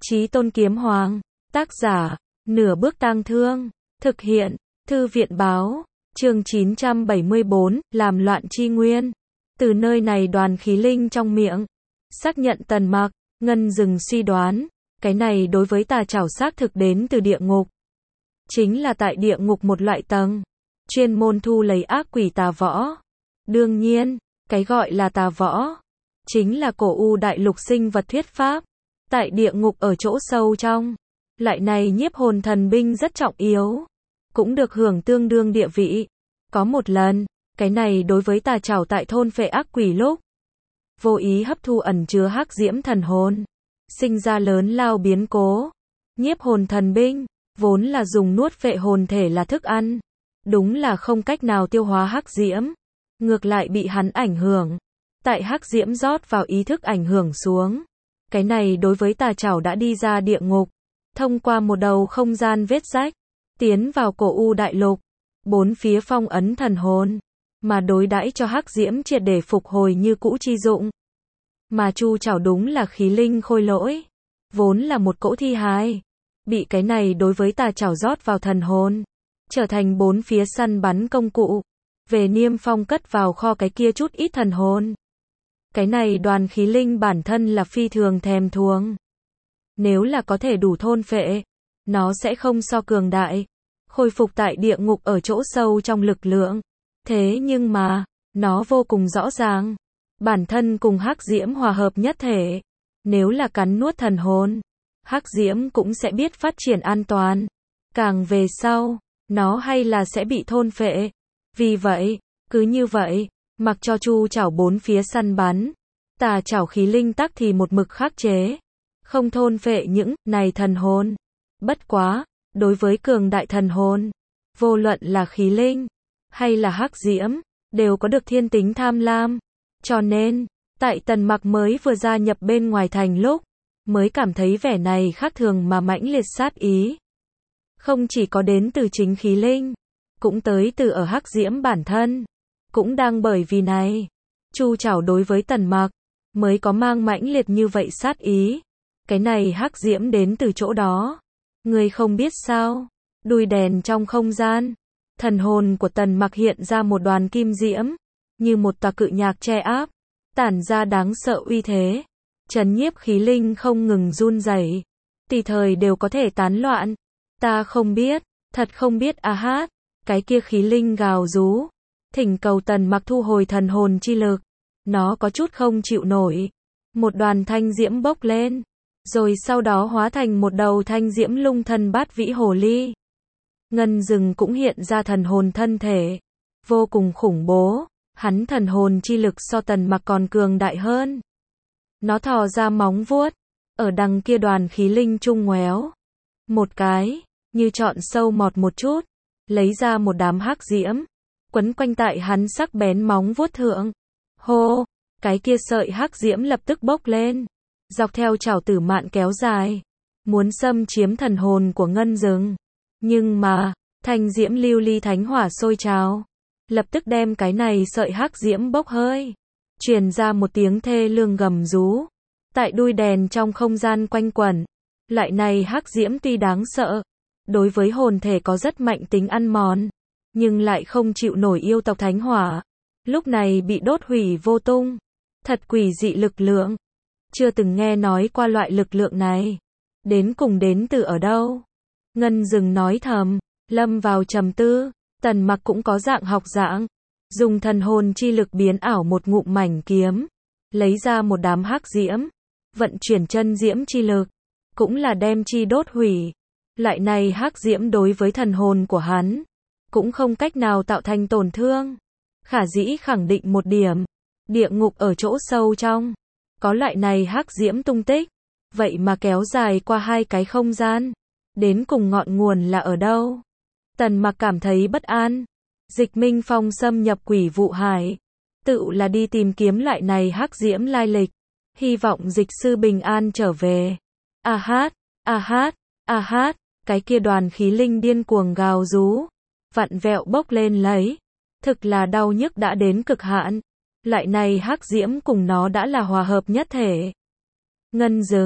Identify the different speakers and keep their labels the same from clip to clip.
Speaker 1: Chí Tôn Kiếm Hoàng, tác giả, Nửa Bước Tang Thương, thực hiện, Thư viện báo, chương 974, làm loạn chi nguyên. Từ nơi này đoàn khí linh trong miệng, xác nhận Tần Mặc, Ngân Dừng suy đoán, cái này đối với tà trảo xác thực đến từ địa ngục. Chính là tại địa ngục một loại tầng, chuyên môn thu lấy ác quỷ tà võ. Đương nhiên, cái gọi là tà võ, chính là cổ u đại lục sinh vật thuyết pháp. Tại địa ngục ở chỗ sâu trong, lại này nhiếp hồn thần binh rất trọng yếu, cũng được hưởng tương đương địa vị. Có một lần, cái này đối với tà trảo tại thôn phệ ác quỷ lúc, vô ý hấp thu ẩn chứa hắc diễm thần hồn, sinh ra lớn lao biến cố. Nhiếp hồn thần binh, vốn là dùng nuốt phệ hồn thể là thức ăn, đúng là không cách nào tiêu hóa hắc diễm, ngược lại bị hắn ảnh hưởng. Tại hắc diễm rót vào ý thức ảnh hưởng xuống, cái này đối với tà trảo đã đi ra địa ngục, thông qua một đầu không gian vết rách, tiến vào cổ u đại lục, bốn phía phong ấn thần hồn, mà đối đãi cho hắc diễm triệt để phục hồi như cũ chi dụng. Mà Chu Trảo đúng là khí linh khôi lỗi, vốn là một cỗ thi hài, bị cái này đối với tà trảo rót vào thần hồn, trở thành bốn phía săn bắn công cụ, về Niêm Phong cất vào kho cái kia chút ít thần hồn. Cái này đoàn khí linh bản thân là phi thường thèm thuồng. Nếu là có thể đủ thôn phệ, nó sẽ không so cường đại, khôi phục tại địa ngục ở chỗ sâu trong lực lượng. Thế nhưng mà, nó vô cùng rõ ràng, bản thân cùng hắc diễm hòa hợp nhất thể. Nếu là cắn nuốt thần hồn, hắc diễm cũng sẽ biết phát triển an toàn. Càng về sau, nó hay là sẽ bị thôn phệ. Vì vậy, cứ như vậy, mặc cho Chu Trảo bốn phía săn bắn, tà trảo khí linh tắc thì một mực khắc chế, không thôn phệ những này thần hồn. Bất quá, đối với cường đại thần hồn, vô luận là khí linh hay là hắc diễm, đều có được thiên tính tham lam. Cho nên, tại Tần Mặc mới vừa gia nhập bên ngoài thành lúc, mới cảm thấy vẻ này khác thường mà mãnh liệt sát ý. Không chỉ có đến từ chính khí linh, cũng tới từ ở hắc diễm bản thân. Cũng đang bởi vì này, Chu Trảo đối với Tần Mặc, mới có mang mãnh liệt như vậy sát ý. Cái này hắc diễm đến từ chỗ đó. Người không biết sao, đuôi đèn trong không gian, thần hồn của Tần Mặc hiện ra một đoàn kim diễm, như một tòa cự nhạc che áp, tản ra đáng sợ uy thế, trấn nhiếp khí linh không ngừng run rẩy, tùy thời đều có thể tán loạn. Ta không biết, thật không biết a hát, cái kia khí linh gào rú, thỉnh cầu Tần Mặc thu hồi thần hồn chi lực. Nó có chút không chịu nổi. Một đoàn thanh diễm bốc lên, rồi sau đó hóa thành một đầu thanh diễm lung thân bát vĩ hồ ly. Ngân Dừng cũng hiện ra thần hồn thân thể, vô cùng khủng bố, hắn thần hồn chi lực so Tần Mặc còn cường đại hơn. Nó thò ra móng vuốt, ở đằng kia đoàn khí linh trung ngoéo một cái, như chọn sâu mọt một chút, lấy ra một đám hắc diễm, quấn quanh tại hắn sắc bén móng vuốt thượng. Hô, cái kia sợi hắc diễm lập tức bốc lên, dọc theo trảo tử mạn kéo dài, muốn xâm chiếm thần hồn của Ngân Dừng. Nhưng mà, thanh diễm lưu ly thánh hỏa sôi trào, lập tức đem cái này sợi hắc diễm bốc hơi, truyền ra một tiếng thê lương gầm rú, tại đuôi đèn trong không gian quanh quẩn. Lại này hắc diễm tuy đáng sợ, đối với hồn thể có rất mạnh tính ăn mòn, nhưng lại không chịu nổi yêu tộc thánh hỏa. Lúc này bị đốt hủy vô tung. Thật quỷ dị lực lượng. Chưa từng nghe nói qua loại lực lượng này. Đến cùng đến từ ở đâu? Ngân Dừng nói thầm, lâm vào trầm tư. Tần Mặc cũng có dạng học dạng, dùng thần hồn chi lực biến ảo một ngụm mảnh kiếm, lấy ra một đám hắc diễm, vận chuyển chân diễm chi lực, cũng là đem chi đốt hủy. Lại này hắc diễm đối với thần hồn của hắn, cũng không cách nào tạo thành tổn thương. Khả dĩ khẳng định một điểm, địa ngục ở chỗ sâu trong, có loại này hắc diễm tung tích, vậy mà kéo dài qua hai cái không gian, đến cùng ngọn nguồn là ở đâu? Tần Mặc cảm thấy bất an. Dịch Minh Phong xâm nhập quỷ vụ hải, tự là đi tìm kiếm loại này hắc diễm lai lịch, hy vọng dịch sư bình an trở về. A hát, a hát, a hát, cái kia đoàn khí linh điên cuồng gào rú, vặn vẹo bốc lên lấy. Thực là đau nhức đã đến cực hạn. Lại này hắc diễm cùng nó đã là hòa hợp nhất thể. Ngân Dừng,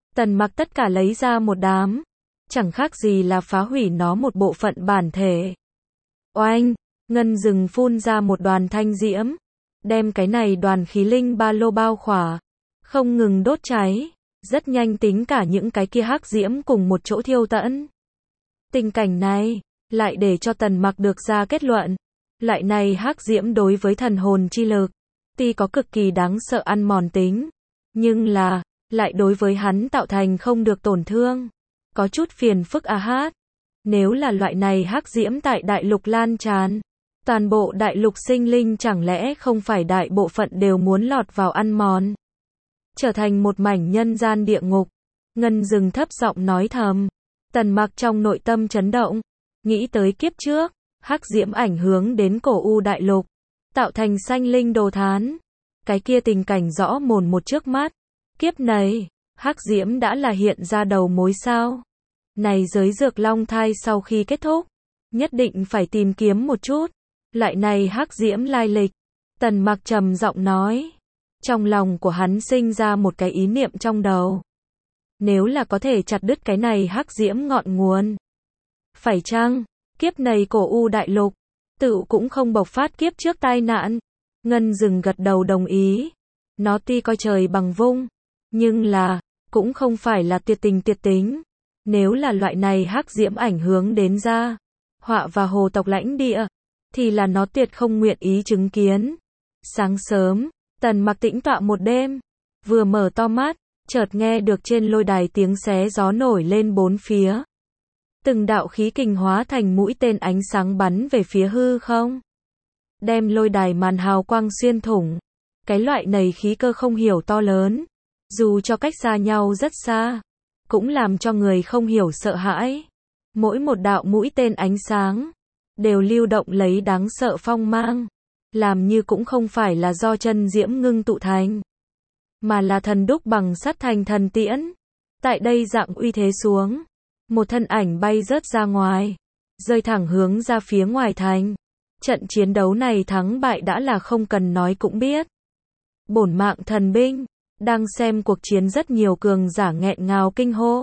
Speaker 1: Tần Mặc tất cả lấy ra một đám, chẳng khác gì là phá hủy nó một bộ phận bản thể. Oanh, ngân rừng phun ra một đoàn thanh diễm, đem cái này đoàn khí linh ba lô bao khỏa, không ngừng đốt cháy, rất nhanh tính cả những cái kia hắc diễm cùng một chỗ thiêu tận. Tình cảnh này lại để cho Tần Mặc được ra kết luận, loại này hắc diễm đối với thần hồn chi lực, tuy có cực kỳ đáng sợ ăn mòn tính, nhưng là lại đối với hắn tạo thành không được tổn thương, có chút phiền phức a hát. Nếu là loại này hắc diễm tại đại lục lan tràn, toàn bộ đại lục sinh linh chẳng lẽ không phải đại bộ phận đều muốn lọt vào ăn mòn, trở thành một mảnh nhân gian địa ngục. Ngân rừng thấp giọng nói thầm. Tần Mặc trong nội tâm chấn động, nghĩ tới kiếp trước, hắc diễm ảnh hưởng đến cổ u đại lục, tạo thành sanh linh đồ thán. Cái kia tình cảnh rõ mồn một trước mắt. Kiếp này, hắc diễm đã là hiện ra đầu mối sao? Này giới dược long thai sau khi kết thúc, nhất định phải tìm kiếm một chút. Loại này hắc diễm lai lịch. Tần Mặc trầm giọng nói. Trong lòng của hắn sinh ra một cái ý niệm trong đầu. Nếu là có thể chặt đứt cái này hắc diễm ngọn nguồn. Phải chăng, kiếp này cổ u đại lục, tự cũng không bộc phát kiếp trước tai nạn. Ngân rừng gật đầu đồng ý. Nó tuy coi trời bằng vung, nhưng là, cũng không phải là tuyệt tình tuyệt tính. Nếu là loại này hắc diễm ảnh hưởng đến gia họa và hồ tộc lãnh địa, thì là nó tuyệt không nguyện ý chứng kiến. Sáng sớm, Tần Mặc tĩnh tọa một đêm, vừa mở to mắt, chợt nghe được trên lôi đài tiếng xé gió nổi lên bốn phía. Từng đạo khí kình hóa thành mũi tên ánh sáng bắn về phía hư không, đem lôi đài màn hào quang xuyên thủng. Cái loại này khí cơ không hiểu to lớn, dù cho cách xa nhau rất xa, cũng làm cho người không hiểu sợ hãi. Mỗi một đạo mũi tên ánh sáng đều lưu động lấy đáng sợ phong mang, làm như cũng không phải là do chân diễm ngưng tụ thành, mà là thần đúc bằng sắt thành thần tiễn. Tại đây dạng uy thế xuống, một thân ảnh bay rớt ra ngoài, rơi thẳng hướng ra phía ngoài thành. Trận chiến đấu này thắng bại đã là không cần nói cũng biết. Bổn mạng thần binh, đang xem cuộc chiến rất nhiều cường giả nghẹn ngào kinh hô.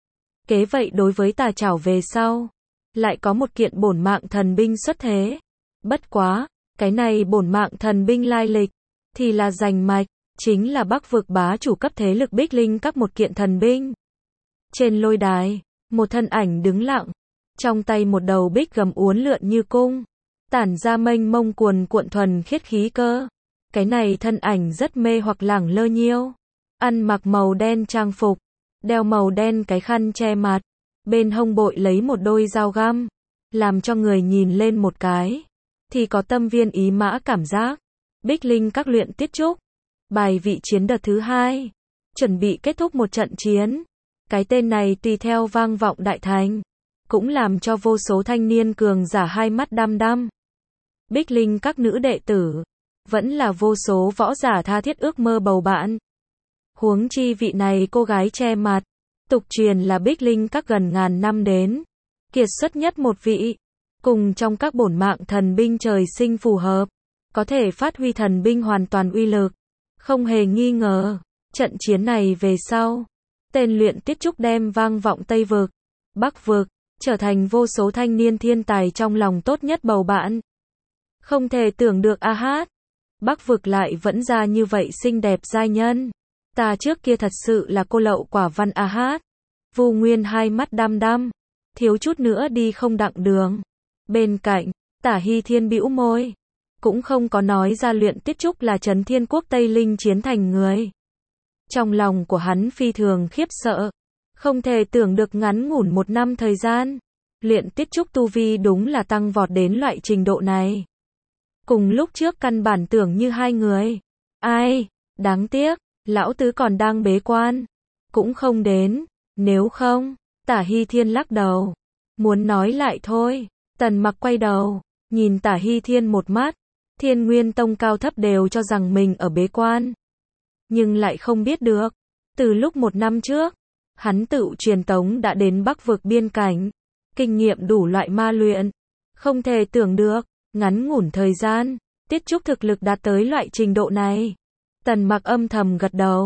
Speaker 1: Kế vậy đối với tà chảo về sau, lại có một kiện bổn mạng thần binh xuất thế. Bất quá, cái này bổn mạng thần binh lai lịch, thì là rành mạch, chính là Bắc vực bá chủ cấp thế lực Bích Linh các một kiện thần binh. Trên lôi đài, một thân ảnh đứng lặng, trong tay một đầu bích gầm uốn lượn như cung, tản ra mênh mông cuồn cuộn thuần khiết khí cơ. Cái này thân ảnh rất mê hoặc lẳng lơ nhiêu, ăn mặc màu đen trang phục, đeo màu đen cái khăn che mặt, bên hông bội lấy một đôi dao găm, làm cho người nhìn lên một cái thì có tâm viên ý mã cảm giác. Bích Linh các luyện tiết trúc, bài vị chiến đợt thứ 2, chuẩn bị kết thúc một trận chiến. Cái tên này tùy theo vang vọng đại thành, cũng làm cho vô số thanh niên cường giả hai mắt đăm đăm. Bích Linh các nữ đệ tử, vẫn là vô số võ giả tha thiết ước mơ bầu bạn. Huống chi vị này cô gái che mặt, tục truyền là Bích Linh các gần ngàn năm đến kiệt xuất nhất một vị, cùng trong các bổn mạng thần binh trời sinh phù hợp, có thể phát huy thần binh hoàn toàn uy lực, không hề nghi ngờ. Trận chiến này về sau, tên luyện tiết trúc đem vang vọng Tây vực, Bắc vực, trở thành vô số thanh niên thiên tài trong lòng tốt nhất bầu bạn. Không thể tưởng được a hát, Bắc vực lại vẫn ra như vậy xinh đẹp giai nhân. Ta trước kia thật sự là cô lậu quả văn a hát. Vu Nguyên hai mắt đăm đăm, thiếu chút nữa đi không đặng đường. Bên cạnh, Tả Hy Thiên bĩu môi, cũng không có nói ra luyện tiết trúc là Trấn Thiên Quốc Tây Linh chiến thành người. Trong lòng của hắn phi thường khiếp sợ, không thể tưởng được ngắn ngủn 1 năm thời gian, luyện tiết trúc tu vi đúng là tăng vọt đến loại trình độ này. Cùng lúc trước căn bản tưởng như hai người. Ai, đáng tiếc, lão tứ còn đang bế quan, cũng không đến, nếu không, Tả Hy Thiên lắc đầu, muốn nói lại thôi. Tần Mặc quay đầu, nhìn Tả Hy Thiên một mắt, Thiên Nguyên Tông cao thấp đều cho rằng mình ở bế quan, nhưng lại không biết được, từ lúc 1 năm trước, hắn tự truyền tống đã đến Bắc vực biên cảnh, kinh nghiệm đủ loại ma luyện, không thể tưởng được, ngắn ngủn thời gian, tiết trúc thực lực đạt tới loại trình độ này. Tần Mặc âm thầm gật đầu,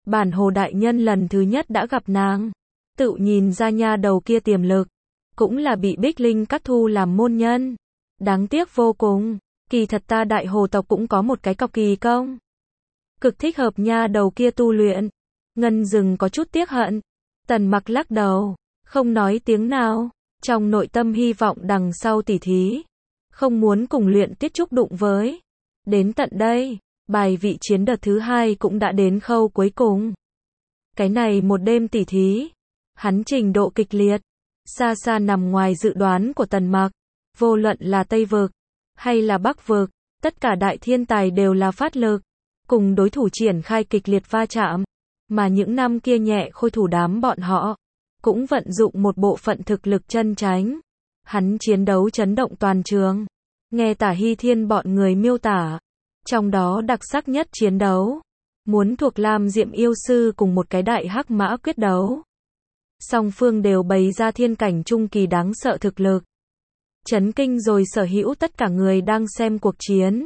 Speaker 1: Bản Hồ đại nhân lần thứ nhất đã gặp nàng, tự nhìn ra nha đầu kia tiềm lực, cũng là bị Bích Linh Các thu làm môn nhân. Đáng tiếc vô cùng, kỳ thật ta Đại Hồ tộc cũng có một cái cọc kỳ công. Cực thích hợp nha đầu kia tu luyện. Ngân Dừng có chút tiếc hận. Tần Mặc lắc đầu, không nói tiếng nào, trong nội tâm hy vọng đằng sau tỉ thí, không muốn cùng Luyện Tiết Trúc đụng với. Đến tận đây, bài vị chiến đợt thứ 2 cũng đã đến khâu cuối cùng. Cái này một đêm tỉ thí, hắn trình độ kịch liệt, xa xa nằm ngoài dự đoán của Tần Mặc. Vô luận là Tây Vực, hay là Bắc Vực, tất cả đại thiên tài đều là phát lực, cùng đối thủ triển khai kịch liệt va chạm. Mà những năm kia nhẹ khôi thủ đám bọn họ, cũng vận dụng một bộ phận thực lực chân tránh. Hắn chiến đấu chấn động toàn trường. Nghe Tả Hy Thiên bọn người miêu tả, trong đó đặc sắc nhất chiến đấu, muốn thuộc Lam Diệm yêu sư cùng một cái đại hắc mã quyết đấu. Song phương đều bày ra thiên cảnh trung kỳ đáng sợ thực lực. Chấn kinh rồi sở hữu tất cả người đang xem cuộc chiến.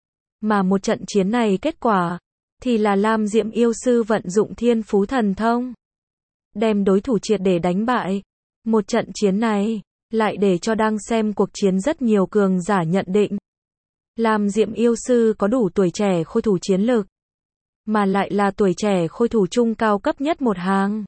Speaker 1: Mà một trận chiến này kết quả, thì là Lam Diệm yêu sư vận dụng thiên phú thần thông, đem đối thủ triệt để đánh bại. Một trận chiến này, lại để cho đang xem cuộc chiến rất nhiều cường giả nhận định. Lam Diệm yêu sư có đủ tuổi trẻ khôi thủ chiến lực, mà lại là tuổi trẻ khôi thủ trung cao cấp nhất một hàng.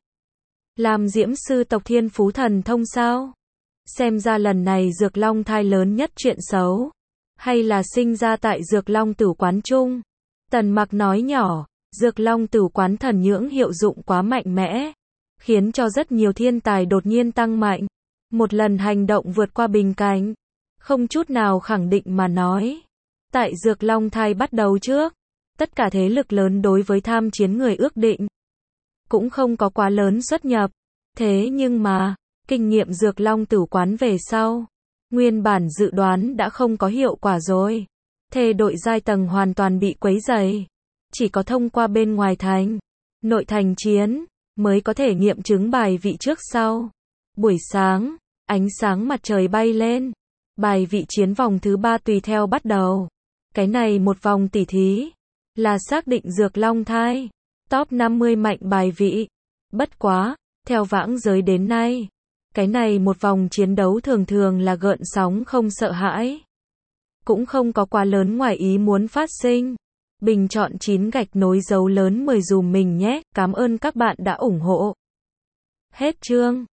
Speaker 1: Lam Diễm sư tộc thiên phú thần thông sao? Xem ra lần này Dược Long thai lớn nhất chuyện xấu, hay là sinh ra tại Dược Long tử quán chung? Tần Mặc nói nhỏ, Dược Long tử quán thần nhưỡng hiệu dụng quá mạnh mẽ, khiến cho rất nhiều thiên tài đột nhiên tăng mạnh. Một lần hành động vượt qua bình cảnh, không chút nào khẳng định mà nói. Tại Dược Long thai bắt đầu trước, tất cả thế lực lớn đối với tham chiến người ước định, cũng không có quá lớn xuất nhập. Thế nhưng mà, kinh nghiệm Dược Long tử quán về sau, nguyên bản dự đoán đã không có hiệu quả rồi. Thề đội giai tầng hoàn toàn bị quấy rầy. Chỉ có thông qua bên ngoài thành, nội thành chiến, mới có thể nghiệm chứng bài vị trước sau. Buổi sáng, ánh sáng mặt trời bay lên. Bài vị chiến vòng thứ 3 tùy theo bắt đầu. Cái này một vòng tỉ thí, là xác định Dược Long thai top 50 mạnh bài vị. Bất quá, theo vãng giới đến nay, cái này một vòng chiến đấu thường thường là gợn sóng không sợ hãi, cũng không có quá lớn ngoài ý muốn phát sinh. Bình chọn 9 gạch nối dấu lớn 10 dùm mình nhé. Cảm ơn các bạn đã ủng hộ. Hết chương.